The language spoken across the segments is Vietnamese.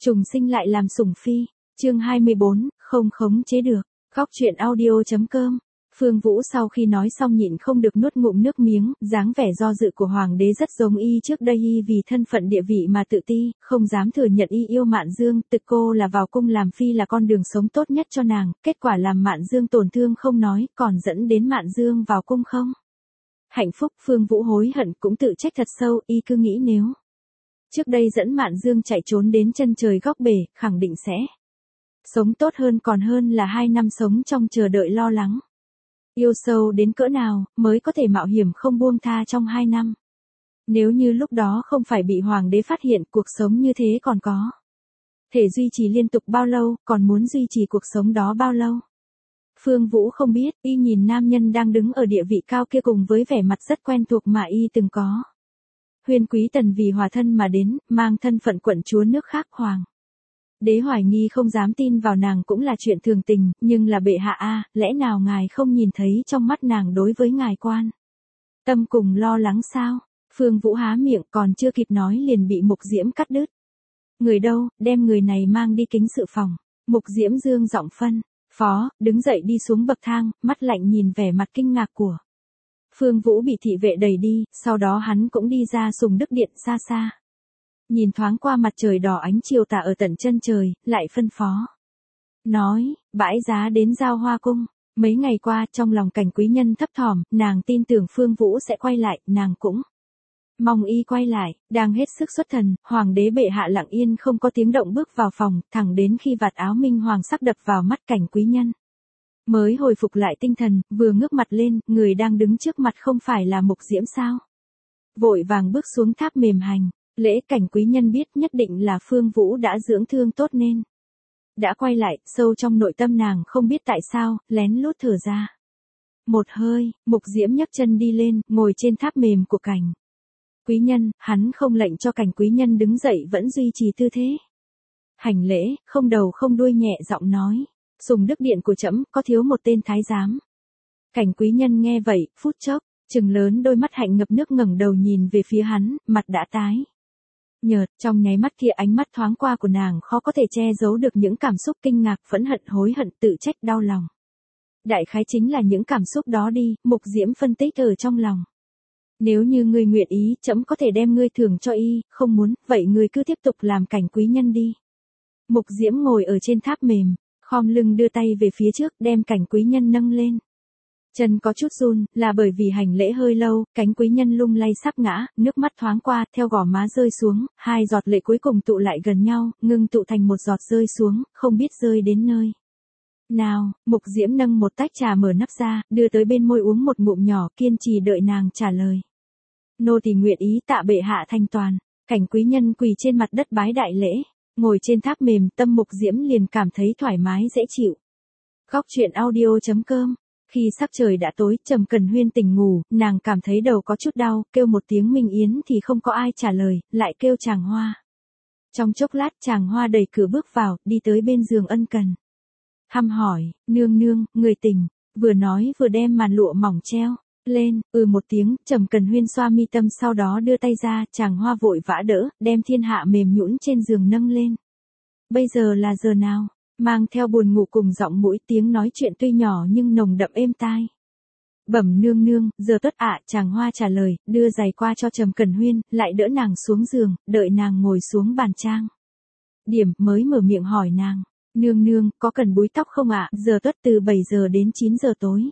Trùng sinh lại làm sủng phi. Chương 24, không khống chế được. Góc truyện audio.com. Phương Vũ sau khi nói xong nhịn không được nuốt ngụm nước miếng, dáng vẻ do dự của hoàng đế rất giống y trước đây, y vì thân phận địa vị mà tự ti, không dám thừa nhận y yêu Mạn Dương, tự cô là vào cung làm phi là con đường sống tốt nhất cho nàng, kết quả làm Mạn Dương tổn thương không nói, còn dẫn đến Mạn Dương vào cung không. Hạnh phúc. Phương Vũ hối hận cũng tự trách thật sâu, y cứ nghĩ nếu trước đây dẫn Mạn Dương chạy trốn đến chân trời góc bể, khẳng định sẽ sống tốt hơn, còn hơn là 2 năm sống trong chờ đợi lo lắng. Yêu sâu đến cỡ nào, mới có thể mạo hiểm không buông tha trong 2 năm. Nếu như lúc đó không phải bị hoàng đế phát hiện, cuộc sống như thế còn có thể duy trì liên tục bao lâu, còn muốn duy trì cuộc sống đó bao lâu. Phương Vũ không biết, y nhìn nam nhân đang đứng ở địa vị cao kia cùng với vẻ mặt rất quen thuộc mà y từng có. Huyền Quý Tần vì hòa thân mà đến, mang thân phận quận chúa nước khác, hoàng đế hoài nghi không dám tin vào nàng cũng là chuyện thường tình, nhưng là bệ hạ a, lẽ nào ngài không nhìn thấy trong mắt nàng đối với ngài quan tâm cùng lo lắng sao? Phương Vũ há miệng còn chưa kịp nói liền bị Mục Diễm cắt đứt. Người đâu, đem người này mang đi kính sự phòng. Mục Diễm dương giọng phân phó, đứng dậy đi xuống bậc thang, mắt lạnh nhìn vẻ mặt kinh ngạc của Phương Vũ bị thị vệ đẩy đi, sau đó hắn cũng đi ra Sùng Đức Điện xa xa. Nhìn thoáng qua mặt trời đỏ ánh chiều tà ở tận chân trời, lại phân phó. Nói, bãi giá đến Giao Hoa Cung. Mấy ngày qua trong lòng Cảnh Quý Nhân thấp thỏm, nàng tin tưởng Phương Vũ sẽ quay lại, nàng cũng mong y quay lại. Đang hết sức xuất thần, hoàng đế bệ hạ lặng yên không có tiếng động bước vào phòng, thẳng đến khi vạt áo minh hoàng sắc đập vào mắt Cảnh Quý Nhân mới hồi phục lại tinh thần, vừa ngước mặt lên, người đang đứng trước mặt không phải là Mục Diễm sao? Vội vàng bước xuống tháp mềm hành lễ. Cảnh Quý Nhân biết nhất định là Phương Vũ đã dưỡng thương tốt nên đã quay lại. Sâu trong nội tâm nàng không biết tại sao, lén lút thở ra một hơi. Mục Diễm nhấc chân đi lên, ngồi trên tháp mềm của Cảnh Quý Nhân. Hắn không lệnh cho Cảnh Quý Nhân đứng dậy, vẫn duy trì tư thế hành lễ, không đầu không đuôi nhẹ giọng nói. Sùng Đức Điện của trẫm có thiếu một tên thái giám. Cảnh Quý Nhân nghe vậy, phút chốc trừng lớn đôi mắt hạnh ngập nước ngẩng đầu nhìn về phía hắn, mặt đã tái nhợt. Trong nháy mắt kia ánh mắt thoáng qua của nàng khó có thể che giấu được những cảm xúc kinh ngạc, phẫn hận, hối hận, tự trách, đau lòng. Đại khái chính là những cảm xúc đó đi. Mục Diễm phân tích ở trong lòng. Nếu như ngươi nguyện ý, trẫm có thể đem ngươi thưởng cho y, không muốn, vậy ngươi cứ tiếp tục làm Cảnh Quý Nhân đi. Mục Diễm ngồi ở trên tháp mềm, khom lưng đưa tay về phía trước, đem Cảnh Quý Nhân nâng lên. Chân có chút run, là bởi vì hành lễ hơi lâu, Cảnh Quý Nhân lung lay sắp ngã, nước mắt thoáng qua, theo gò má rơi xuống, 2 giọt lệ cuối cùng tụ lại gần nhau, ngưng tụ thành một giọt rơi xuống, không biết rơi đến nơi nào. Mục Diễm nâng một tách trà mở nắp ra, đưa tới bên môi uống một ngụm nhỏ, kiên trì đợi nàng trả lời. Nô tỳ nguyện ý tạ bệ hạ thanh toàn. Cảnh Quý Nhân quỳ trên mặt đất bái đại lễ, ngồi trên tháp mềm, tâm Mục Diễm liền cảm thấy thoải mái dễ chịu. Góc truyện audio.com. Khi sắc trời đã tối, Trầm Cần Huyên tỉnh ngủ, nàng cảm thấy đầu có chút đau, kêu một tiếng Minh Yến thì không có ai trả lời, lại kêu Tràng Hoa. Trong chốc lát Tràng Hoa đẩy cửa bước vào, đi tới bên giường ân cần hăm hỏi, nương nương, người tỉnh. Vừa nói vừa đem màn lụa mỏng treo lên. Một tiếng. Trầm Cần Huyên xoa mi tâm, sau đó đưa tay ra. Tràng Hoa vội vã đỡ, đem thiên hạ mềm nhũn trên giường nâng lên. Bây giờ là giờ nào? Mang theo buồn ngủ cùng giọng mũi, tiếng nói chuyện tuy nhỏ nhưng nồng đậm êm tai. Bẩm nương nương, giờ tốt ạ. Tràng Hoa trả lời, đưa giày qua cho Trầm Cần Huyên, lại đỡ nàng xuống giường, đợi nàng ngồi xuống bàn trang điểm, mới mở miệng hỏi nàng. Nương nương, có cần búi tóc không ạ? Giờ tốt từ 7 giờ đến 9 giờ tối.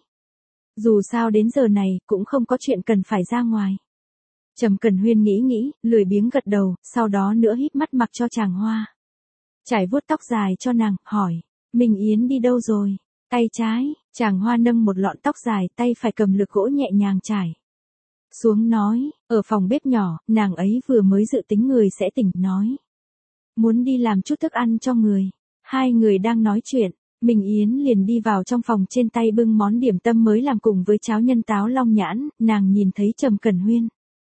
Dù sao đến giờ này, cũng không có chuyện cần phải ra ngoài. Trầm Cần Huyên nghĩ, lười biếng gật đầu, sau đó nữa híp mắt mặc cho Tràng Hoa trải vuốt tóc dài cho nàng, hỏi. Minh Yến đi đâu rồi? Tay trái, Tràng Hoa nâng một lọn tóc dài, tay phải cầm lược gỗ nhẹ nhàng trải xuống, nói. Ở phòng bếp nhỏ, nàng ấy vừa mới dự tính người sẽ tỉnh, nói muốn đi làm chút thức ăn cho người. 2 người đang nói chuyện, Minh Yến liền đi vào trong phòng, trên tay bưng món điểm tâm mới làm cùng với cháo nhân táo long nhãn. Nàng nhìn thấy Trầm Cần Huyên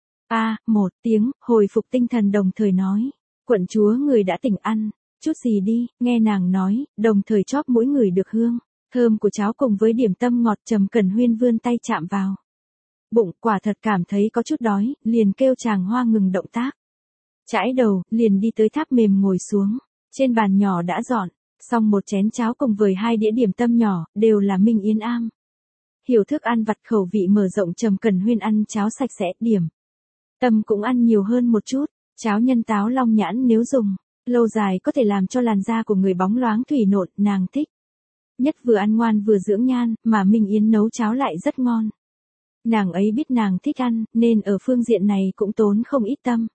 một tiếng, hồi phục tinh thần đồng thời nói. Quận chúa người đã tỉnh, ăn chút gì đi. Nghe nàng nói, đồng thời chóp mũi người được hương thơm của cháo cùng với điểm tâm ngọt. Trầm Cần Huyên vươn tay chạm vào bụng, quả thật cảm thấy có chút đói, liền kêu Tràng Hoa ngừng động tác. Chãi đầu, liền đi tới tháp mềm ngồi xuống. Trên bàn nhỏ đã dọn, xong một chén cháo cùng với 2 đĩa điểm tâm nhỏ, đều là Minh Yến am. Hiểu thức ăn vặt khẩu vị mở rộng, Trầm Cẩn Huyên ăn cháo sạch sẽ, điểm tâm cũng ăn nhiều hơn một chút, cháo nhân táo long nhãn nếu dùng lâu dài có thể làm cho làn da của người bóng loáng thủy nộn, nàng thích. Nhất vừa ăn ngoan vừa dưỡng nhan, mà Minh Yến nấu cháo lại rất ngon. Nàng ấy biết nàng thích ăn, nên ở phương diện này cũng tốn không ít tâm.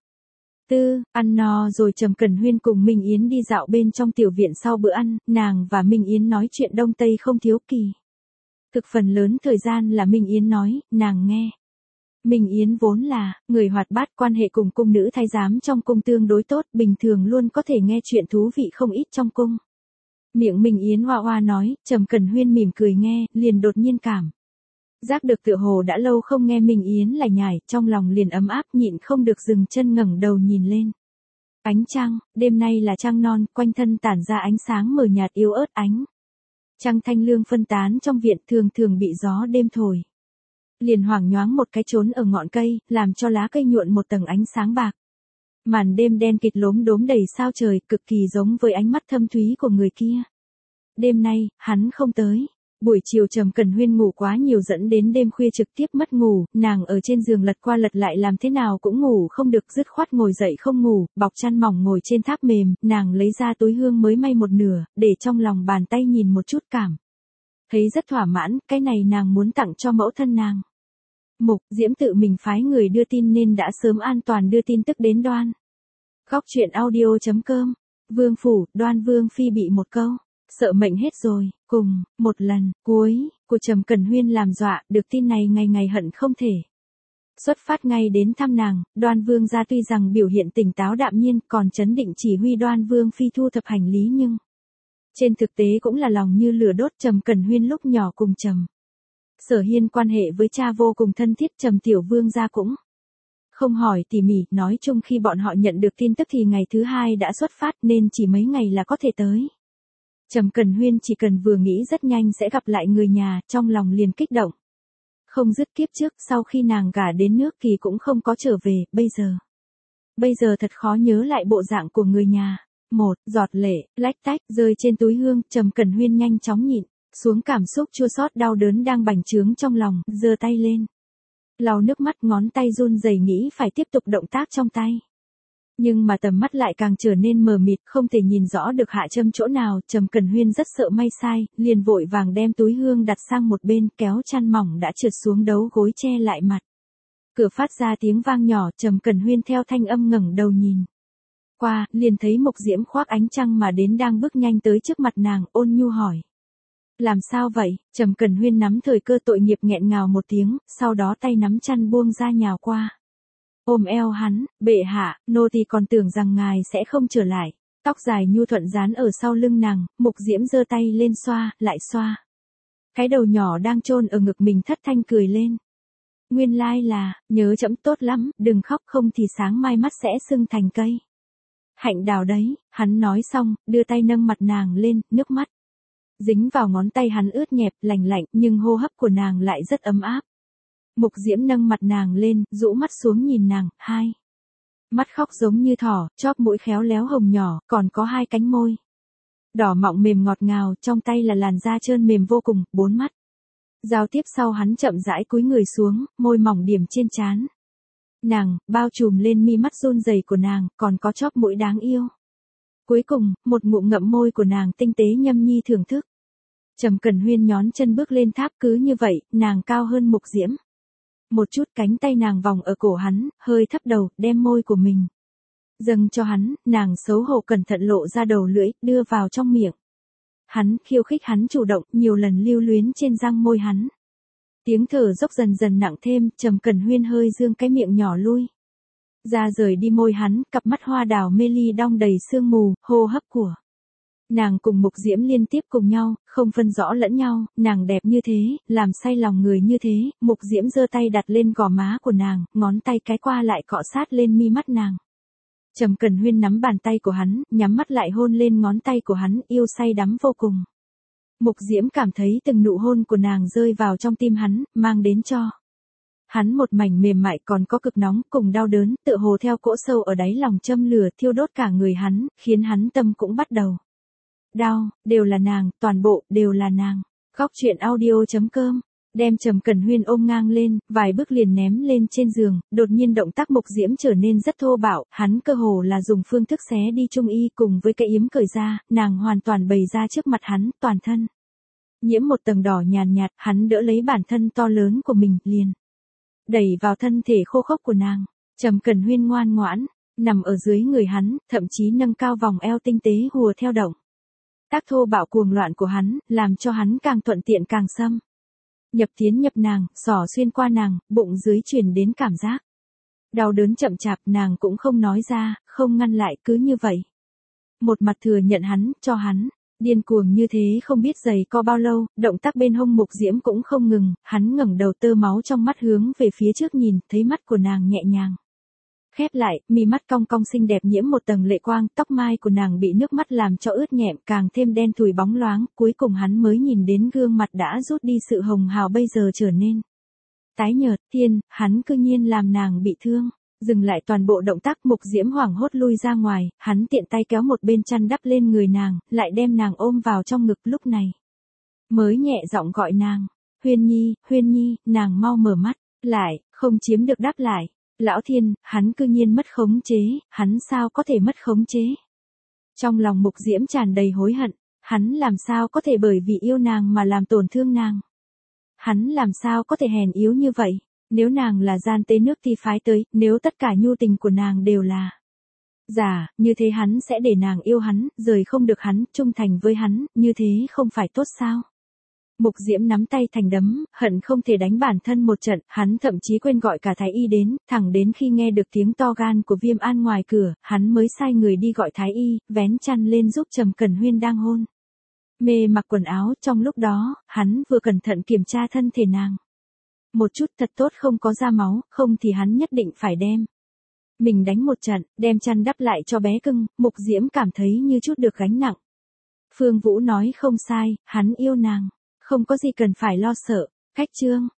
Ăn no rồi Trầm Cẩn Huyên cùng Minh Yến đi dạo bên trong tiểu viện. Sau bữa ăn, nàng và Minh Yến nói chuyện đông tây không thiếu kỳ. Thực phần lớn thời gian là Minh Yến nói, nàng nghe. Minh Yến vốn là người hoạt bát, quan hệ cùng cung nữ thái giám trong cung tương đối tốt, bình thường luôn có thể nghe chuyện thú vị không ít trong cung. Miệng Minh Yến hoa hoa nói, Trầm Cẩn Huyên mỉm cười nghe, liền đột nhiên cảm giác được tựa hồ đã lâu không nghe Minh Yến lải nhải, trong lòng liền ấm áp, nhịn không được dừng chân ngẩng đầu nhìn lên. Ánh trăng, đêm nay là trăng non, quanh thân tản ra ánh sáng mờ nhạt yếu ớt, ánh trăng thanh lương phân tán trong viện, thường thường bị gió đêm thổi liền hoảng nhoáng một cái trốn ở ngọn cây, làm cho lá cây nhuộn một tầng ánh sáng bạc. Màn đêm đen kịt lốm đốm đầy sao trời, cực kỳ giống với ánh mắt thâm thúy của người kia. Đêm nay, hắn không tới. Buổi chiều Trầm Cẩn Huyên ngủ quá nhiều dẫn đến đêm khuya trực tiếp mất ngủ, nàng ở trên giường lật qua lật lại làm thế nào cũng ngủ không được, dứt khoát ngồi dậy không ngủ, bọc chăn mỏng ngồi trên tháp mềm, nàng lấy ra túi hương mới may một nửa, để trong lòng bàn tay nhìn một chút cảm. Thấy rất thỏa mãn, cái này nàng muốn tặng cho mẫu thân nàng. Mục Diễm tự mình phái người đưa tin nên đã sớm an toàn đưa tin tức đến Đoan. Góc truyện audio.com. Vương phủ, Đoan Vương phi bị một câu sợ mệnh hết rồi, cùng một lần cuối của Trầm Cẩn Huyên làm dọa, được tin này ngày ngày hận không thể xuất phát ngay đến thăm nàng. Đoan Vương gia tuy rằng biểu hiện tỉnh táo đạm nhiên, còn trấn định chỉ huy Đoan Vương phi thu thập hành lý, nhưng trên thực tế cũng là lòng như lửa đốt. Trầm Cẩn Huyên lúc nhỏ cùng Trầm Sở Hiên quan hệ với cha vô cùng thân thiết, Trầm Tiểu Vương gia cũng không hỏi tỉ mỉ, nói chung khi bọn họ nhận được tin tức thì ngày thứ 2 đã xuất phát, nên chỉ mấy ngày là có thể tới. Trầm Cẩn Huyên chỉ cần vừa nghĩ rất nhanh sẽ gặp lại người nhà, trong lòng liền kích động. Không dứt, kiếp trước sau khi nàng gả đến nước Kỳ cũng không có trở về, bây giờ thật khó nhớ lại bộ dạng của người nhà. Một giọt lệ lách tách rơi trên túi hương, Trầm Cẩn Huyên nhanh chóng nhịn xuống cảm xúc chua xót đau đớn đang bành trướng trong lòng, giơ tay lên lau nước mắt, ngón tay run rẩy nghĩ phải tiếp tục động tác trong tay. Nhưng mà tầm mắt lại càng trở nên mờ mịt, không thể nhìn rõ được hạ châm chỗ nào. Trầm Cẩn Huyên rất sợ may sai, liền vội vàng đem túi hương đặt sang một bên, kéo chăn mỏng đã trượt xuống đấu gối che lại mặt. Cửa phát ra tiếng vang nhỏ, Trầm Cẩn Huyên theo thanh âm ngẩng đầu nhìn qua, liền thấy Mục Diễm khoác ánh trăng mà đến, đang bước nhanh tới trước mặt nàng, ôn nhu hỏi. Làm sao vậy? Trầm Cẩn Huyên nắm thời cơ tội nghiệp nghẹn ngào một tiếng, sau đó tay nắm chăn buông ra nhào qua. Ôm eo hắn, bệ hạ, nô tỳ còn tưởng rằng ngài sẽ không trở lại. Tóc dài nhu thuận dán ở sau lưng nàng, Mục Diễm giơ tay lên xoa, lại xoa. Cái đầu nhỏ đang chôn ở ngực mình, thất thanh cười lên. Nguyên lai là, nhớ trẫm tốt lắm, đừng khóc không thì sáng mai mắt sẽ sưng thành cây hạnh đào đấy. Hắn nói xong, đưa tay nâng mặt nàng lên, nước mắt dính vào ngón tay hắn ướt nhẹp, lành lạnh, nhưng hô hấp của nàng lại rất ấm áp. Mục Diễm nâng mặt nàng lên, rũ mắt xuống nhìn nàng, hai mắt khóc giống như thỏ, chóp mũi khéo léo hồng nhỏ, còn có 2 cánh môi đỏ mọng mềm ngọt ngào, trong tay là làn da trơn mềm vô cùng, 4 mắt giao tiếp sau hắn chậm rãi cúi người xuống, môi mỏng điểm trên trán nàng, bao trùm lên mi mắt run rẩy của nàng, còn có chóp mũi đáng yêu. Cuối cùng, một ngụm ngậm môi của nàng tinh tế nhâm nhi thưởng thức. Trầm Cẩn Huyên nhón chân bước lên tháp, cứ như vậy, nàng cao hơn Mục Diễm một chút, cánh tay nàng vòng ở cổ hắn, hơi thấp đầu, đem môi của mình dâng cho hắn, nàng xấu hổ cẩn thận lộ ra đầu lưỡi, đưa vào trong miệng. Hắn khiêu khích, hắn chủ động, nhiều lần lưu luyến trên răng môi hắn. Tiếng thở dốc dần dần nặng thêm, Trầm Cẩn Huyên hơi dương cái miệng nhỏ lui ra rời đi môi hắn, cặp mắt hoa đào mê ly đong đầy sương mù, hô hấp của nàng cùng Mục Diễm liên tiếp cùng nhau, không phân rõ lẫn nhau, nàng đẹp như thế, làm say lòng người như thế. Mục Diễm giơ tay đặt lên gò má của nàng, ngón tay cái qua lại cọ sát lên mi mắt nàng. Trầm Cẩn Huyên nắm bàn tay của hắn, nhắm mắt lại hôn lên ngón tay của hắn, yêu say đắm vô cùng. Mục Diễm cảm thấy từng nụ hôn của nàng rơi vào trong tim hắn, mang đến cho Hắn một mảnh mềm mại còn có cực nóng cùng đau đớn, tựa hồ theo cỗ sâu ở đáy lòng châm lửa thiêu đốt cả người hắn, khiến hắn tâm cũng bắt đầu đau, đều là nàng, toàn bộ đều là nàng. Góc truyện audio.com, đem Trầm Cẩn Huyên ôm ngang lên, vài bước liền ném lên trên giường, đột nhiên động tác Mục Diễm trở nên rất thô bạo, hắn cơ hồ là dùng phương thức xé đi trung y cùng với cái yếm cởi ra, nàng hoàn toàn bày ra trước mặt hắn, toàn thân nhiễm một tầng đỏ nhàn nhạt, hắn đỡ lấy bản thân to lớn của mình, liền đẩy vào thân thể khô khốc của nàng. Trầm Cẩn Huyên ngoan ngoãn nằm ở dưới người hắn, thậm chí nâng cao vòng eo tinh tế hùa theo động tác thô bạo cuồng loạn của hắn, làm cho hắn càng thuận tiện càng xâm nhập tiến nhập nàng, xỏ xuyên qua nàng, bụng dưới truyền đến cảm giác đau đớn chậm chạp, nàng cũng không nói ra, không ngăn lại, cứ như vậy một mặt thừa nhận hắn, cho hắn điên cuồng như thế không biết giày co bao lâu, động tác bên hông Mục Diễm cũng không ngừng, hắn ngẩng đầu, tơ máu trong mắt hướng về phía trước nhìn, thấy mắt của nàng nhẹ nhàng khép lại, mi mắt cong cong xinh đẹp nhiễm một tầng lệ quang, tóc mai của nàng bị nước mắt làm cho ướt nhẹm, càng thêm đen thùi bóng loáng, cuối cùng hắn mới nhìn đến gương mặt đã rút đi sự hồng hào bây giờ trở nên tái nhợt. Thiên, hắn cư nhiên làm nàng bị thương. Dừng lại toàn bộ động tác, Mục Diễm hoảng hốt lui ra ngoài, hắn tiện tay kéo một bên chăn đắp lên người nàng, lại đem nàng ôm vào trong ngực, lúc này mới nhẹ giọng gọi nàng, Huyên Nhi, nàng mau mở mắt, lại, không chiếm được đáp lại. Lão Thiên, hắn cư nhiên mất khống chế, hắn sao có thể mất khống chế? Trong lòng Mục Diễm tràn đầy hối hận, hắn làm sao có thể bởi vì yêu nàng mà làm tổn thương nàng? Hắn làm sao có thể hèn yếu như vậy? Nếu nàng là gian tế nước thì phái tới, nếu tất cả nhu tình của nàng đều là giả, như thế hắn sẽ để nàng yêu hắn, rời không được hắn, trung thành với hắn, như thế không phải tốt sao? Mục Diễm nắm tay thành đấm, hận không thể đánh bản thân một trận, hắn thậm chí quên gọi cả thái y đến, thẳng đến khi nghe được tiếng to gan của Viêm An ngoài cửa, hắn mới sai người đi gọi thái y, vén chăn lên giúp Trầm Cẩn Huyên đang hôn mê mặc quần áo. Trong lúc đó, hắn vừa cẩn thận kiểm tra thân thể nàng một chút, thật tốt không có ra máu, không thì hắn nhất định phải đem mình đánh một trận, đem chăn đắp lại cho bé cưng. Mục Diễm cảm thấy như chút được gánh nặng. Phương Vũ nói không sai, hắn yêu nàng, không có gì cần phải lo sợ. Khách chương